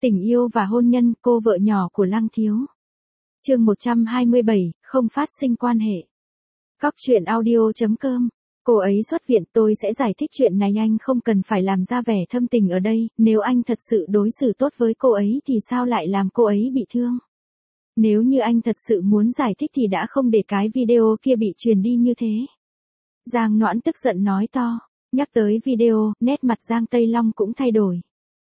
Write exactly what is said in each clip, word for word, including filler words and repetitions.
Tình yêu và hôn nhân, cô vợ nhỏ của Lăng Thiếu. Chương một trăm hai mươi bảy, không phát sinh quan hệ. Cóc truyện audio chấm com. Cô ấy xuất viện, tôi sẽ giải thích chuyện này, anh không cần phải làm ra vẻ thâm tình ở đây, nếu anh thật sự đối xử tốt với cô ấy thì sao lại làm cô ấy bị thương? Nếu như anh thật sự muốn giải thích thì đã không để cái video kia bị truyền đi như thế. Giang Noãn tức giận nói to, nhắc tới video, nét mặt Giang Tây Long cũng thay đổi.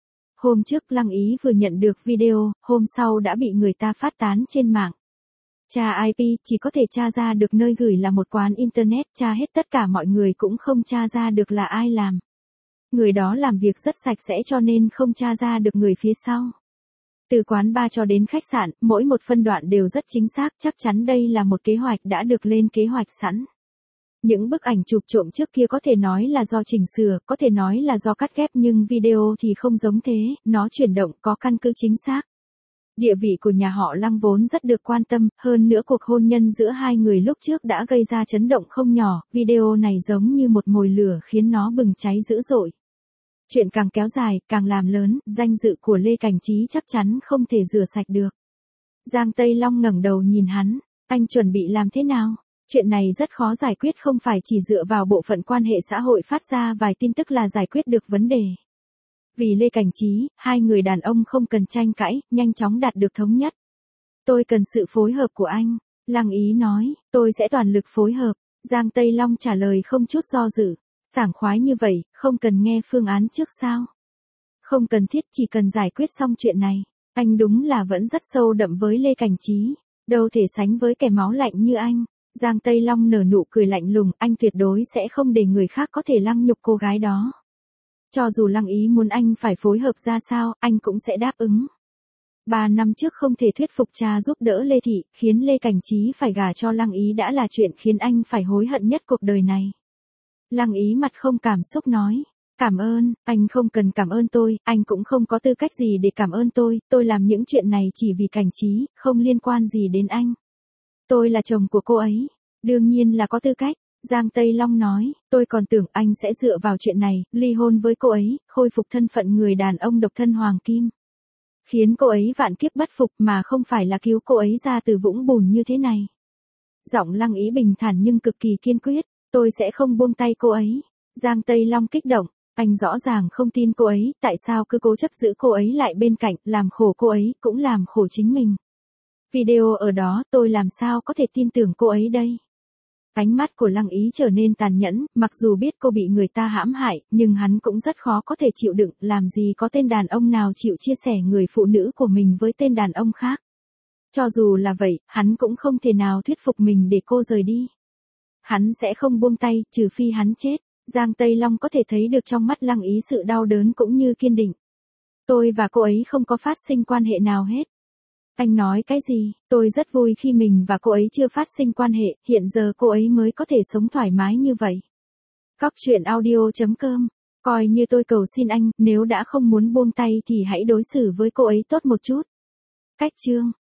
Hôm trước Lăng Ý vừa nhận được video, hôm sau đã bị người ta phát tán trên mạng. Tra i pê, chỉ có thể tra ra được nơi gửi là một quán internet, tra hết tất cả mọi người cũng không tra ra được là ai làm. Người đó làm việc rất sạch sẽ cho nên không tra ra được người phía sau. Từ quán bar cho đến khách sạn, mỗi một phân đoạn đều rất chính xác, chắc chắn đây là một kế hoạch đã được lên kế hoạch sẵn. Những bức ảnh chụp trộm trước kia có thể nói là do chỉnh sửa, có thể nói là do cắt ghép, nhưng video thì không giống thế, nó chuyển động có căn cứ chính xác. Địa vị của nhà họ Lăng vốn rất được quan tâm, hơn nữa cuộc hôn nhân giữa hai người lúc trước đã gây ra chấn động không nhỏ, video này giống như một mồi lửa khiến nó bừng cháy dữ dội. Chuyện càng kéo dài, càng làm lớn, danh dự của Lê Cảnh Trí chắc chắn không thể rửa sạch được. Giang Tây Long ngẩng đầu nhìn hắn, anh chuẩn bị làm thế nào? Chuyện này rất khó giải quyết, không phải chỉ dựa vào bộ phận quan hệ xã hội phát ra vài tin tức là giải quyết được vấn đề. Vì Lê Cảnh Trí, hai người đàn ông không cần tranh cãi, nhanh chóng đạt được thống nhất. Tôi cần sự phối hợp của anh, Lăng Ý nói, tôi sẽ toàn lực phối hợp. Giang Tây Long trả lời không chút do dự, sảng khoái như vậy, không cần nghe phương án trước sao? Không cần thiết, chỉ cần giải quyết xong chuyện này. Anh đúng là vẫn rất sâu đậm với Lê Cảnh Trí, đâu thể sánh với kẻ máu lạnh như anh. Giang Tây Long nở nụ cười lạnh lùng, anh tuyệt đối sẽ không để người khác có thể lăng nhục cô gái đó. Cho dù Lăng Ý muốn anh phải phối hợp ra sao, anh cũng sẽ đáp ứng. Ba năm trước không thể thuyết phục cha giúp đỡ Lê Thị, khiến Lê Cảnh Trí phải gả cho Lăng Ý đã là chuyện khiến anh phải hối hận nhất cuộc đời này. Lăng Ý mặt không cảm xúc nói, cảm ơn, anh không cần cảm ơn tôi, anh cũng không có tư cách gì để cảm ơn tôi, tôi làm những chuyện này chỉ vì Cảnh Trí, không liên quan gì đến anh. Tôi là chồng của cô ấy, đương nhiên là có tư cách. Giang Tây Long nói, tôi còn tưởng anh sẽ dựa vào chuyện này, ly hôn với cô ấy, khôi phục thân phận người đàn ông độc thân hoàng kim. Khiến cô ấy vạn kiếp bất phục mà không phải là cứu cô ấy ra từ vũng bùn như thế này. Giọng Lăng Ý bình thản nhưng cực kỳ kiên quyết, tôi sẽ không buông tay cô ấy. Giang Tây Long kích động, anh rõ ràng không tin cô ấy, tại sao cứ cố chấp giữ cô ấy lại bên cạnh, làm khổ cô ấy, cũng làm khổ chính mình. Video ở đó, tôi làm sao có thể tin tưởng cô ấy đây? Ánh mắt của Lăng Ý trở nên tàn nhẫn, mặc dù biết cô bị người ta hãm hại, nhưng hắn cũng rất khó có thể chịu đựng, làm gì có tên đàn ông nào chịu chia sẻ người phụ nữ của mình với tên đàn ông khác. Cho dù là vậy, hắn cũng không thể nào thuyết phục mình để cô rời đi. Hắn sẽ không buông tay, trừ phi hắn chết. Giang Tây Long có thể thấy được trong mắt Lăng Ý sự đau đớn cũng như kiên định. Tôi và cô ấy không có phát sinh quan hệ nào hết. Anh nói cái gì? Tôi rất vui khi mình và cô ấy chưa phát sinh quan hệ, hiện giờ cô ấy mới có thể sống thoải mái như vậy. Cóc truyện audio chấm com. Coi như tôi cầu xin anh, nếu đã không muốn buông tay thì hãy đối xử với cô ấy tốt một chút. Cách chương.